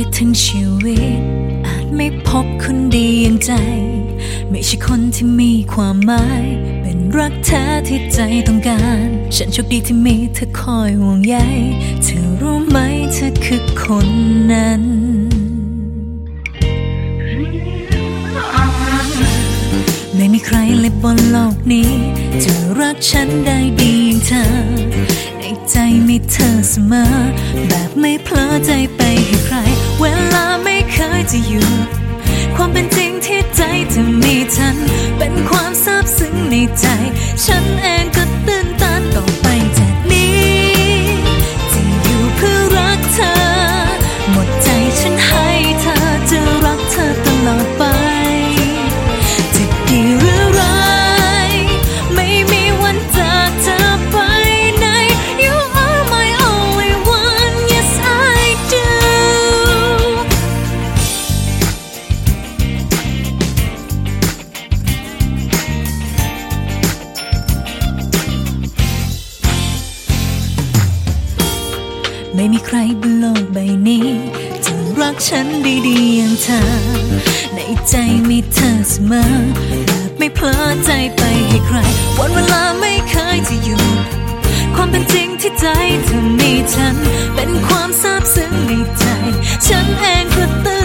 ทั้งชีวิตอาจไม่พบคนดีอย่างใจไม่ใช่คนที่มีความหมายเป็นรักแท้ที่ใจต้องการฉันโชคดีที่มีเธอคอยห่วงใยเธอรู้ไหมเธอคือคนนั้นไม่มีใครเลยบนโลกนี้จะรักฉันได้ดีอย่างเธอในใจมีเธอเสมอแบบไม่เพลอใจไปให้ใครเวลาไม่เคยจะหยุดความเป็นจริงที่ใจเธอมีฉันเป็นความซาบซึ้งในใจฉันเองก็ตื่นตันต่อไปจากนี้จะอยู่เพื่อรักเธอหมดใจฉันให้เธอจะรักเธอตลอดไปจะดีหรือร้ายไม่มีวันจากเธอไปไหน You are my only one Yes I doไม่มีใครบนโลกใบนี้จะรักฉันดีๆอย่างเธอในใจมีเธอเสมอแบบไม่เพลอใจไปให้ใครวันเวลาไม่เคยจะหยุดความเป็นจริงที่ใจเธอมีฉันเป็นความซาบซึ้งในใจฉันเองก็ตื่น